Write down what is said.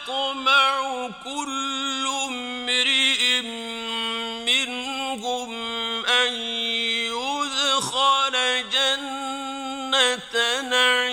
يطمع كل امرئ منهم أن يدخل جنة نعيم